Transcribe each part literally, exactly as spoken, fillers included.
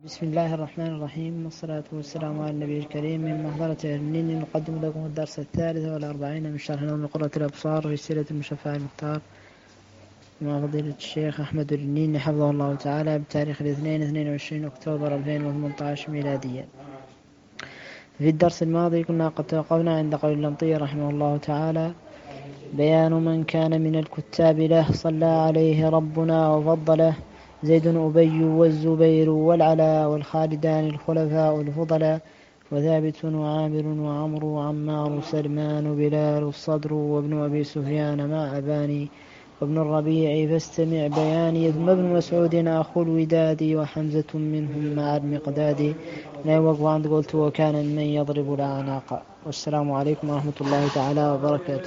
بسم الله الرحمن الرحيم، والصلاة والسلام على النبي الكريم. من محضرة النين نقدم لكم الدرس الثالث والأربعين من شرح نور قرة الأبصار في سيرة المشفع المختار مع فضيلة الشيخ أحمد النين حفظه الله تعالى بتاريخ الاثنين اثنين وعشرين أكتوبر ألفين وثمانية عشر ميلاديا. في الدرس الماضي كنا قد توقفنا عند قول اللمطي رحمه الله تعالى: بيان من كان من الكتاب له صلى عليه ربنا وفضله، زيد أبي والزبير والعلاء والخالدان الخلفاء الفضلاء، وثابت وعامر وعمر وعمار سلمان بلال الصدر وابن أبي سفيان مع أباني وابن الربيع فاستمع بياني، ثم ابن مسعود أخو الوداد وحمزة منهم مع المقداد. لا يوقف عند قلت وكان من يضرب الأعناق. والسلام عليكم ورحمة الله تعالى وبركاته.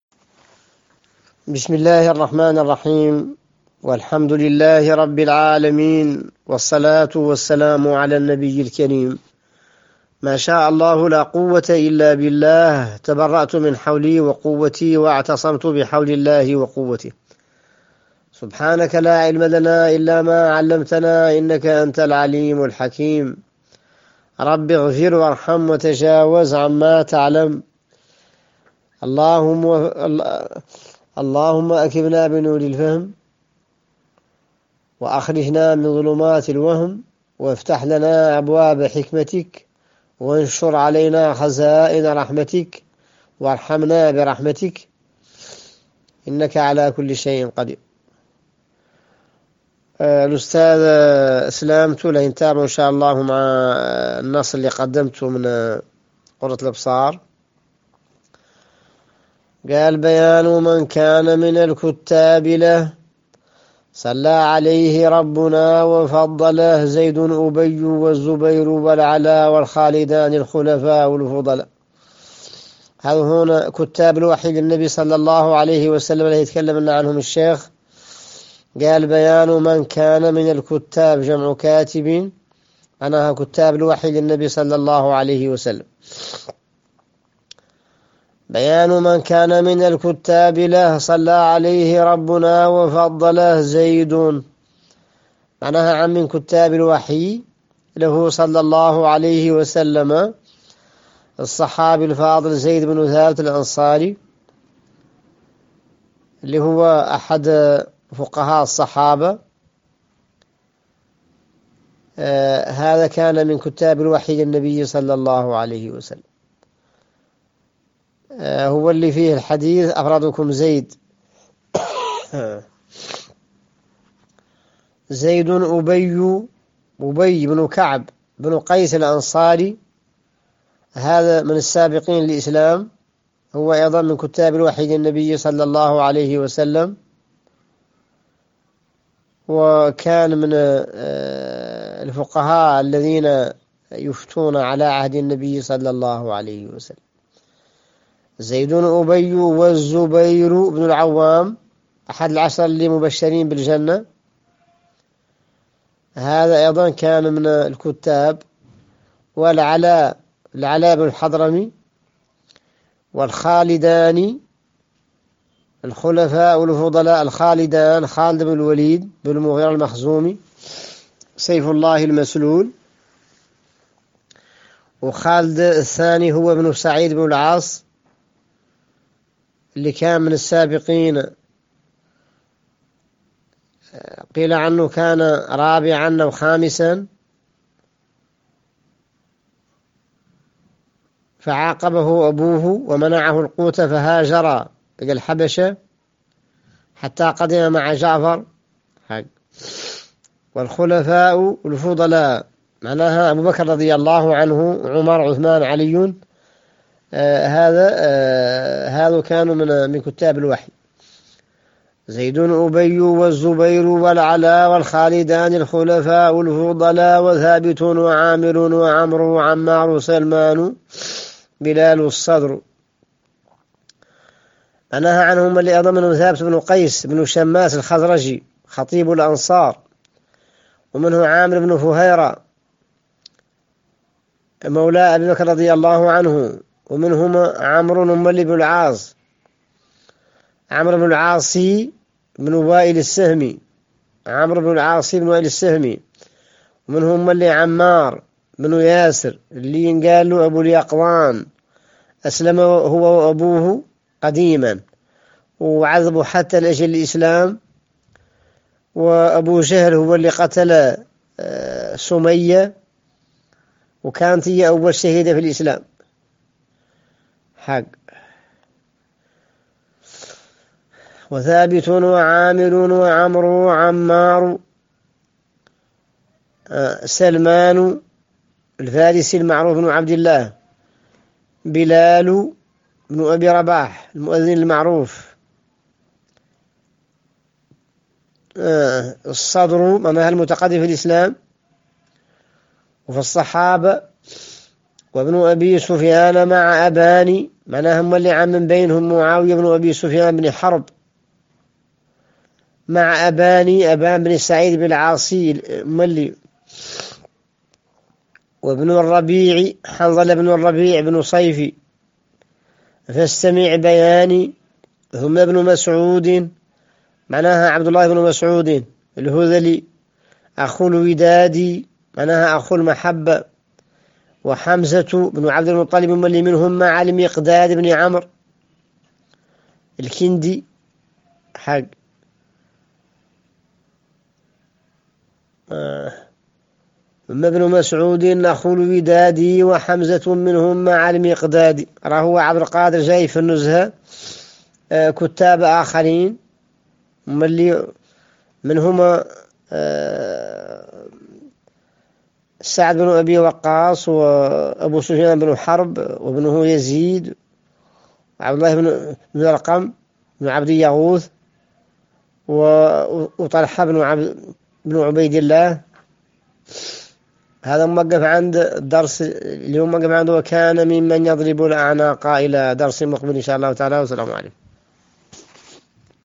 بسم الله الرحمن الرحيم، والحمد لله رب العالمين، والصلاة والسلام على النبي الكريم. ما شاء الله لا قوة إلا بالله، تبرأت من حولي وقوتي واعتصمت بحول الله وقوته. سبحانك لا علم لنا إلا ما علمتنا، إنك أنت العليم الحكيم. رب اغفر وارحم وتجاوز عما تعلم. اللهم و... اللهم أكبنا بنور الفهم، وأخرجنا من ظلمات الوهم، وافتح لنا أبواب حكمتك، وانشر علينا خزائن رحمتك، وارحمنا برحمتك، إنك على كل شيء قدير. الأستاذ أسلامت لين تابعوا إن شاء الله مع النص اللي قدمته من قرة الأبصار. قال: بيان من كان من الكتاب له صلى عليه ربنا وفضله، زيد أبي والزبير والعلاء والخالدان الخلفاء الفضلاء. هذا هنا كتاب الوحي للنبي صلى الله عليه وسلم الذي يتكلم عنهم الشيخ. قال: بيان من كان من الكتاب، جمع كاتب، أنا كتاب الوحي للنبي صلى الله عليه وسلم. بيان من كان من الكتاب له صلى عليه ربنا وفضله، زيد، معناها عن من كتاب الوحي له صلى الله عليه وسلم الصحابي الفاضل زيد بن ثابت الأنصاري، اللي هو أحد فقهاء الصحابة. آه هذا كان من كتاب الوحي للنبي صلى الله عليه وسلم. آه هو اللي فيه الحديث: أفرادكم زيد. زيد أبي أبي بن كعب بن قيس الأنصاري، هذا من السابقين للإسلام، هو أيضا من كتاب الوحي للنبي صلى الله عليه وسلم، وكان من الفقهاء الذين يفتون على عهد النبي صلى الله عليه وسلم. زيد أبي والزبير بن العوام، أحد العشر اللي مبشرين بالجنة، هذا أيضا كان من الكتاب. والعلاء العلاء بن الحضرمي، والخالدان الخلفاء الفضلاء. الخالدان خالد بن الوليد بن المغيرة المخزومي سيف الله المسلول، وخالد الثاني هو ابن سعيد بن العاص، اللي كان من السابقين، قيل عنه كان رابعا أو خامسا، فعاقبه أبوه ومنعه القوت فهاجر إلى الحبشة حتى قدم مع جعفر. والخلفاء الفضلاء معناها أبو بكر رضي الله عنه، عمر، عثمان، علي، آه هذا آه هذا كانوا من من كتاب الوحي. زيد أبي والزبير والعلاء والخالدان الخلفاء الفضلاء، وثابت وعامر وعمر وعمار سلمان بلال الصدر. أنها عنهم اللي أضمنهم ثابت بن قيس بن شماس الخزرجي خطيب الأنصار، ومنه عامر بن فهيرة مولى أبي بكر رضي الله عنه، ومنهم عمرو بن بن العاص، عمرو بن العاصي بن وائل السهمي، عمرو بن العاصي بن وائل السهمي، ومنهم اللي عمار بن ياسر اللي ينقال له أبو اليقظان، أسلم هو وأبوه قديما وعذبوا حتى لأجل الإسلام. وأبو جهل هو اللي قتل سمية، وكانت هي أول شهيدة في الإسلام حق. وثابت وعامر وعمر وعمار، سلمان الفارسي المعروف بن عبد الله، بلال بن أبي رباح المؤذن المعروف، الصدر معناها المتقدم في الإسلام وفي الصحابة، وابن أبي سفيان مع أباني معناها هم اللي عم من بينهم معاوية بن أبي سفيان بن حرب مع أباني أبان بن سعيد بن العاصي ملي، وابن الربيع حنظل بن الربيع بن صيفي، فاستمع بياني ثم ابن مسعود معناها عبد الله بن مسعود الهذلي، أخو الوداد معناها أخو المحبة، وحمزة بن عبد المطلب ملي منهم مع المقداد بن عمرو الكندي حق. آه. ابن مسعود أخو الوداد وحمزة منهم مع المقداد. راهو عبد القادر جاي في النزهة آه كتاب آخرين ملي منهم آه سعد بن أبي وقاص وأبو سفيان بن حرب وابنه يزيد وعبد الله بن الرقم بن عبد يغوث وطلحة بن عبد بن عبيد الله. هذا موقف عند الدرس اليوم، موقف عنده وكان ممن يضرب الأعناق إلى درس مقبل إن شاء الله تعالى. والسلام عليكم.